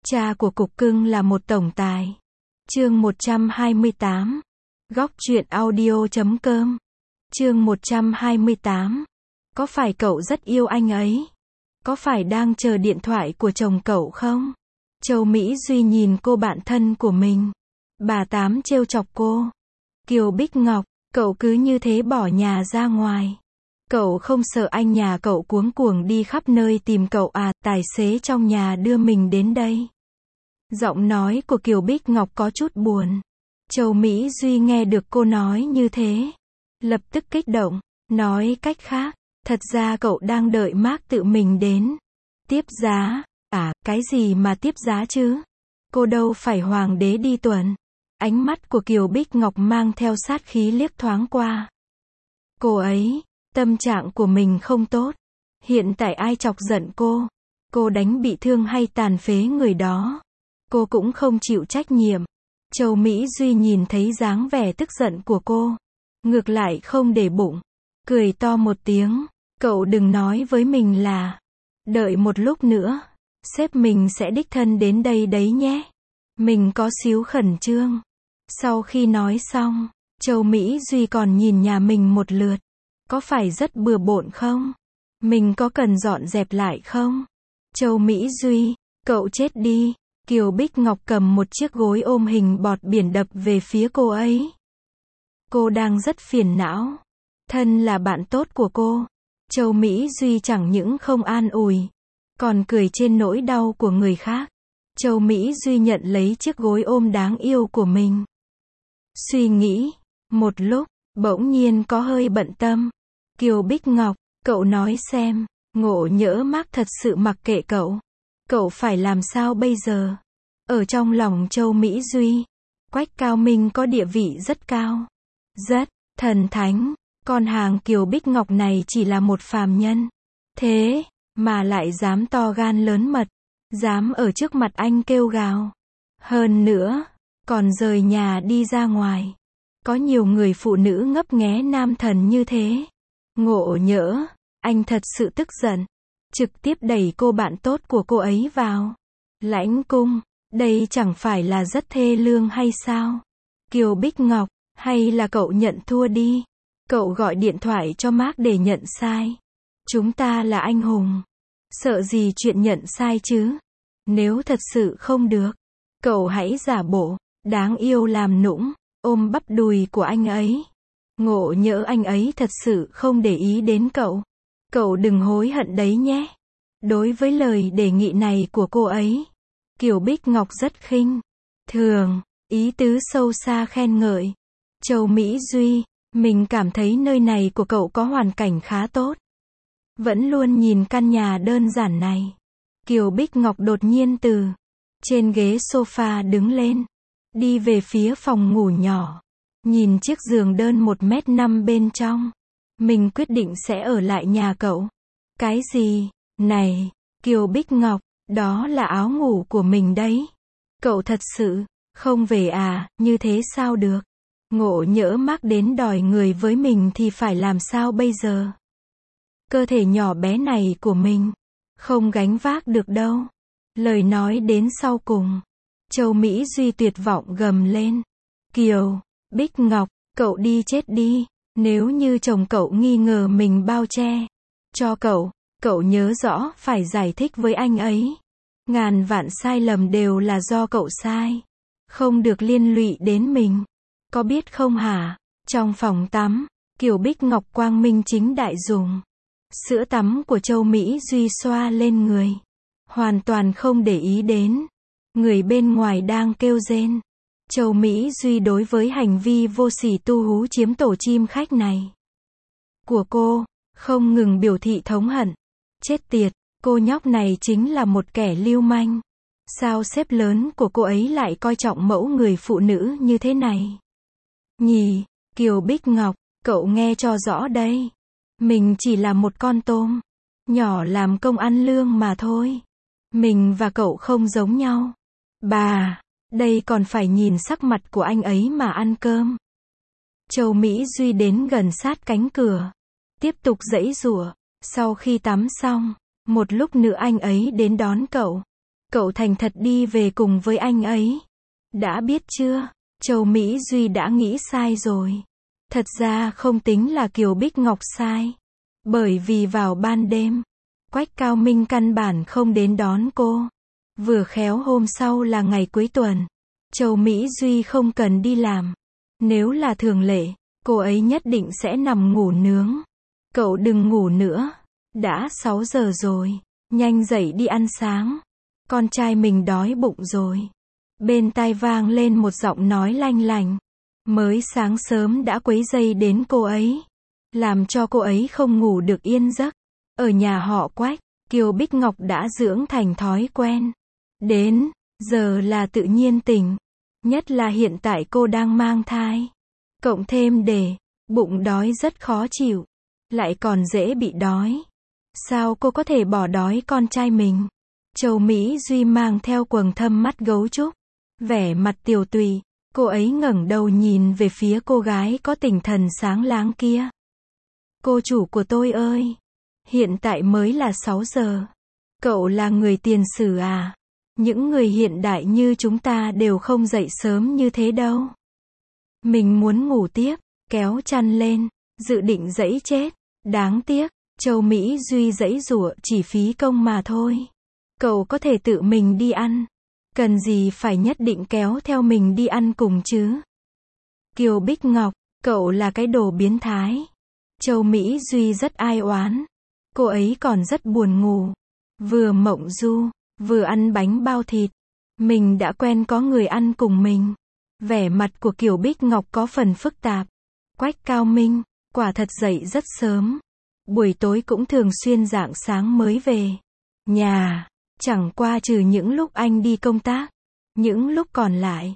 Cha của cục cưng là một tổng tài. Chương 128. Góc truyện audio.com. Chương 128. Có phải cậu rất yêu anh ấy? Có phải đang chờ điện thoại của chồng cậu không? Châu Mỹ Duy nhìn cô bạn thân của mình. Bà Tám trêu chọc cô. Kiều Bích Ngọc, cậu cứ như thế bỏ nhà ra ngoài. Cậu không sợ anh nhà cậu cuống cuồng đi khắp nơi tìm cậu à? Tài xế trong nhà đưa mình đến đây. Giọng nói của Kiều Bích Ngọc có chút buồn. Châu Mỹ Duy nghe được cô nói như thế, lập tức kích động, nói cách khác, thật ra cậu đang đợi Mark tự mình đến. Tiếp giá? À, cái gì mà tiếp giá chứ? Cô đâu phải hoàng đế đi tuần. Ánh mắt của Kiều Bích Ngọc mang theo sát khí liếc thoáng qua. Cô ấy, tâm trạng của mình không tốt. Hiện tại ai chọc giận cô đánh bị thương hay tàn phế người đó, cô cũng không chịu trách nhiệm. Châu Mỹ Duy nhìn thấy dáng vẻ tức giận của cô, ngược lại không để bụng, cười to một tiếng. Cậu đừng nói với mình là, đợi một lúc nữa, sếp mình sẽ đích thân đến đây đấy nhé. Mình có xíu khẩn trương. Sau khi nói xong, Châu Mỹ Duy còn nhìn nhà mình một lượt. Có phải rất bừa bộn không? Mình có cần dọn dẹp lại không? Châu Mỹ Duy, cậu chết đi. Kiều Bích Ngọc cầm một chiếc gối ôm hình bọt biển đập về phía cô ấy. Cô đang rất phiền não. Thân là bạn tốt của cô, Châu Mỹ Duy chẳng những không an ủi, còn cười trên nỗi đau của người khác. Châu Mỹ Duy nhận lấy chiếc gối ôm đáng yêu của mình. Suy nghĩ một lúc, bỗng nhiên có hơi bận tâm. Kiều Bích Ngọc, cậu nói xem, ngộ nhỡ Mark thật sự mặc kệ cậu phải làm sao bây giờ? Ở trong lòng Châu Mỹ Duy, Quách Cao Minh có địa vị rất cao, rất thần thánh, con hàng Kiều Bích Ngọc này chỉ là một phàm nhân. Thế mà lại dám to gan lớn mật, dám ở trước mặt anh kêu gào. Hơn nữa, còn rời nhà đi ra ngoài. Có nhiều người phụ nữ ngấp nghé nam thần như thế. Ngộ nhỡ, anh thật sự tức giận, trực tiếp đẩy cô bạn tốt của cô ấy vào lãnh cung. Đây chẳng phải là rất thê lương hay sao? Kiều Bích Ngọc, hay là cậu nhận thua đi. Cậu gọi điện thoại cho Mark để nhận sai. Chúng ta là anh hùng, sợ gì chuyện nhận sai chứ? Nếu thật sự không được, cậu hãy giả bộ đáng yêu làm nũng, ôm bắp đùi của anh ấy. Ngộ nhỡ anh ấy thật sự không để ý đến cậu đừng hối hận đấy nhé. Đối với lời đề nghị này của cô ấy, Kiều Bích Ngọc rất khinh thường, ý tứ sâu xa khen ngợi. Châu Mỹ Duy, mình cảm thấy nơi này của cậu có hoàn cảnh khá tốt. Vẫn luôn nhìn căn nhà đơn giản này. Kiều Bích Ngọc đột nhiên từ trên ghế sofa đứng lên, đi về phía phòng ngủ nhỏ. Nhìn chiếc giường đơn 1m5 bên trong. Mình quyết định sẽ ở lại nhà cậu. Cái gì? Này, Kiều Bích Ngọc, đó là áo ngủ của mình đấy. Cậu thật sự không về à? Như thế sao được? Ngộ nhỡ Mark đến đòi người với mình thì phải làm sao bây giờ? Cơ thể nhỏ bé này của mình không gánh vác được đâu. Lời nói đến sau cùng, Châu Mỹ Duy tuyệt vọng gầm lên. Kiều Bích Ngọc, cậu đi chết đi. Nếu như chồng cậu nghi ngờ mình bao che cho cậu nhớ rõ phải giải thích với anh ấy. Ngàn vạn sai lầm đều là do cậu sai, không được liên lụy đến mình. Có biết không hả? Trong phòng tắm, Kiều Bích Ngọc quang minh chính đại dùng sữa tắm của Châu Mỹ Duy xoa lên người, hoàn toàn không để ý đến người bên ngoài đang kêu rên. Châu Mỹ Duy đối với hành vi vô sỉ tu hú chiếm tổ chim khách này của cô, không ngừng biểu thị thống hận. Chết tiệt, cô nhóc này chính là một kẻ lưu manh. Sao sếp lớn của cô ấy lại coi trọng mẫu người phụ nữ như thế này? Nhỉ, Kiều Bích Ngọc, cậu nghe cho rõ đây. Mình chỉ là một con tôm nhỏ làm công ăn lương mà thôi. Mình và cậu không giống nhau. Bà, đây còn phải nhìn sắc mặt của anh ấy mà ăn cơm. Châu Mỹ Duy đến gần sát cánh cửa, tiếp tục giãy giụa. Sau khi tắm xong, một lúc nữa anh ấy đến đón cậu. Cậu thành thật đi về cùng với anh ấy. Đã biết chưa? Châu Mỹ Duy đã nghĩ sai rồi. Thật ra không tính là Kiều Bích Ngọc sai. Bởi vì vào ban đêm, Quách Cao Minh căn bản không đến đón cô. Vừa khéo hôm sau là ngày cuối tuần. Châu Mỹ Duy không cần đi làm. Nếu là thường lệ, cô ấy nhất định sẽ nằm ngủ nướng. Cậu đừng ngủ nữa. Đã 6 giờ rồi. Nhanh dậy đi ăn sáng. Con trai mình đói bụng rồi. Bên tai vang lên một giọng nói lanh lành. Mới sáng sớm đã quấy rầy đến cô ấy. Làm cho cô ấy không ngủ được yên giấc. Ở nhà họ Quách, Kiều Bích Ngọc đã dưỡng thành thói quen. Đến giờ là tự nhiên tỉnh. Nhất là hiện tại cô đang mang thai. Cộng thêm để bụng đói rất khó chịu. Lại còn dễ bị đói. Sao cô có thể bỏ đói con trai mình? Châu Mỹ Duy mang theo quầng thâm mắt gấu trúc. Vẻ mặt tiều tụy. Cô ấy ngẩng đầu nhìn về phía cô gái có tinh thần sáng láng kia. Cô chủ của tôi ơi! Hiện tại mới là 6 giờ. Cậu là người tiền sử à? Những người hiện đại như chúng ta đều không dậy sớm như thế đâu. Mình muốn ngủ tiếp, kéo chăn lên, dự định giãy chết. Đáng tiếc, Châu Mỹ Duy giãy giụa chỉ phí công mà thôi. Cậu có thể tự mình đi ăn. Cần gì phải nhất định kéo theo mình đi ăn cùng chứ? Kiều Bích Ngọc, cậu là cái đồ biến thái. Châu Mỹ Duy rất ai oán. Cô ấy còn rất buồn ngủ. Vừa mộng du, vừa ăn bánh bao thịt. Mình đã quen có người ăn cùng mình. Vẻ mặt của Kiều Bích Ngọc có phần phức tạp. Quách Cao Minh, quả thật dậy rất sớm. Buổi tối cũng thường xuyên rạng sáng mới về nhà. Chẳng qua trừ những lúc anh đi công tác. Những lúc còn lại,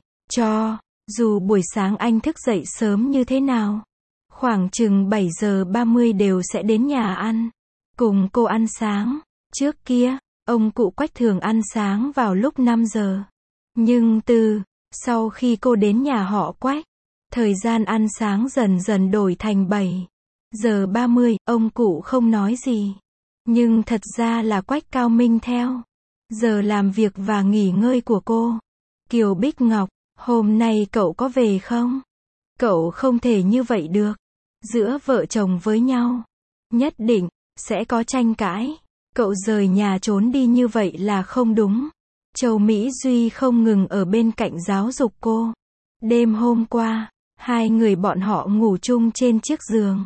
dù buổi sáng anh thức dậy sớm như thế nào. Khoảng chừng 7 giờ 30 đều sẽ đến nhà ăn. Cùng cô ăn sáng. Trước kia, ông cụ Quách thường ăn sáng vào lúc 5 giờ. Nhưng sau khi cô đến nhà họ Quách, thời gian ăn sáng dần dần đổi thành 7 giờ 30, ông cụ không nói gì. Nhưng thật ra là Quách Cao Minh theo giờ làm việc và nghỉ ngơi của cô. Kiều Bích Ngọc, hôm nay cậu có về không? Cậu không thể như vậy được. Giữa vợ chồng với nhau, nhất định sẽ có tranh cãi. Cậu rời nhà trốn đi như vậy là không đúng. Châu Mỹ Duy không ngừng ở bên cạnh giáo dục cô. Đêm hôm qua, hai người bọn họ ngủ chung trên chiếc giường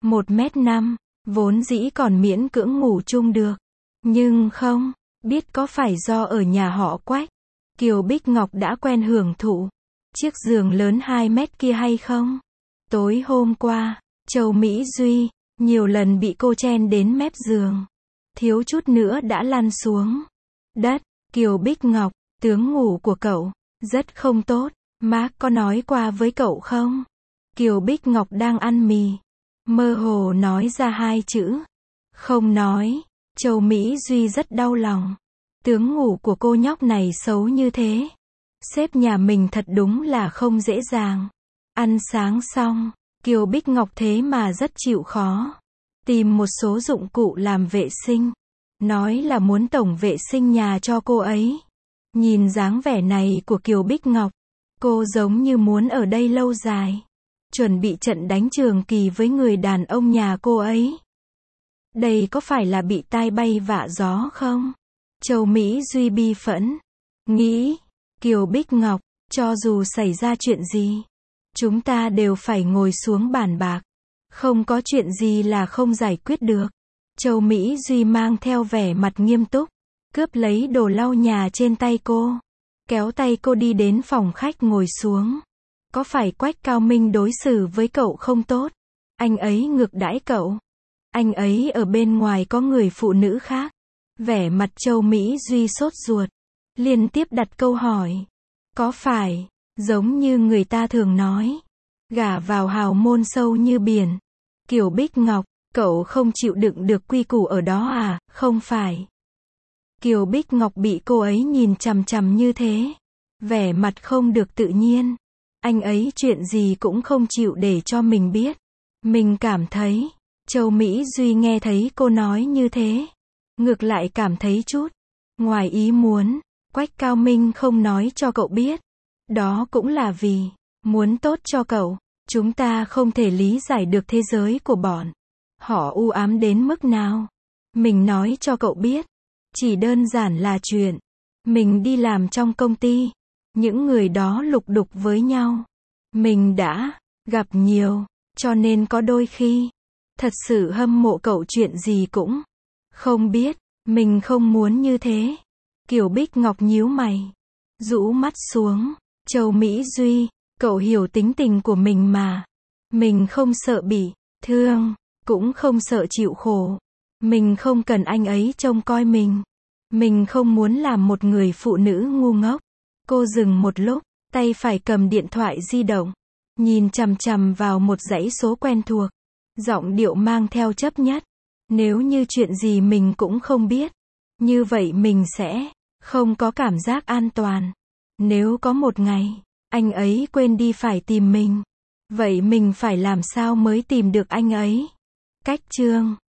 1m5, vốn dĩ còn miễn cưỡng ngủ chung được. Nhưng không biết có phải do ở nhà họ Quách, Kiều Bích Ngọc đã quen hưởng thụ chiếc giường lớn 2 mét kia hay không? Tối hôm qua, Châu Mỹ Duy nhiều lần bị cô chen đến mép giường, thiếu chút nữa đã lăn xuống đất. Kiều Bích Ngọc, tướng ngủ của cậu rất không tốt, má có nói qua với cậu không? Kiều Bích Ngọc đang ăn mì, mơ hồ nói ra 2 chữ. Không nói. Châu Mỹ Duy rất đau lòng. Tướng ngủ của cô nhóc này xấu như thế. Sếp nhà mình thật đúng là không dễ dàng. Ăn sáng xong, Kiều Bích Ngọc thế mà rất chịu khó. Tìm một số dụng cụ làm vệ sinh. Nói là muốn tổng vệ sinh nhà cho cô ấy. Nhìn dáng vẻ này của Kiều Bích Ngọc, cô giống như muốn ở đây lâu dài. Chuẩn bị trận đánh trường kỳ với người đàn ông nhà cô ấy. Đây có phải là bị tai bay vạ gió không? Châu Mỹ Duy bi phẫn. Nghĩ, Kiều Bích Ngọc, cho dù xảy ra chuyện gì, chúng ta đều phải ngồi xuống bàn bạc. Không có chuyện gì là không giải quyết được. Châu Mỹ Duy mang theo vẻ mặt nghiêm túc, cướp lấy đồ lau nhà trên tay cô. Kéo tay cô đi đến phòng khách ngồi xuống. Có phải Quách Cao Minh đối xử với cậu không tốt? Anh ấy ngược đãi cậu. Anh ấy ở bên ngoài có người phụ nữ khác. Vẻ mặt Châu Mỹ Duy sốt ruột, liên tiếp đặt câu hỏi. Có phải, giống như người ta thường nói, gả vào hào môn sâu như biển? Kiều Bích Ngọc, cậu không chịu đựng được quy củ ở đó à? Không phải. Kiều Bích Ngọc bị cô ấy nhìn chằm chằm như thế. Vẻ mặt không được tự nhiên. Anh ấy chuyện gì cũng không chịu để cho mình biết. Mình cảm thấy, Châu Mỹ Duy nghe thấy cô nói như thế, ngược lại cảm thấy chút ngoài ý muốn. Quách Cao Minh không nói cho cậu biết. Đó cũng là vì muốn tốt cho cậu. Chúng ta không thể lý giải được thế giới của bọn họ u ám đến mức nào. Mình nói cho cậu biết. Chỉ đơn giản là chuyện mình đi làm trong công ty. Những người đó lục đục với nhau. Mình đã gặp nhiều. Cho nên có đôi khi thật sự hâm mộ cậu chuyện gì cũng không biết. Mình không muốn như thế. Kiều Bích Ngọc nhíu mày. Rũ mắt xuống. Châu Mỹ Duy, cậu hiểu tính tình của mình mà. Mình không sợ bị thương, cũng không sợ chịu khổ. Mình không cần anh ấy trông coi mình. Mình không muốn làm một người phụ nữ ngu ngốc. Cô dừng một lúc, tay phải cầm điện thoại di động. Nhìn chằm chằm vào một dãy số quen thuộc. Giọng điệu mang theo chấp nhất. Nếu như chuyện gì mình cũng không biết. Như vậy mình sẽ không có cảm giác an toàn. Nếu có một ngày, anh ấy quên đi phải tìm mình. Vậy mình phải làm sao mới tìm được anh ấy? Cách chương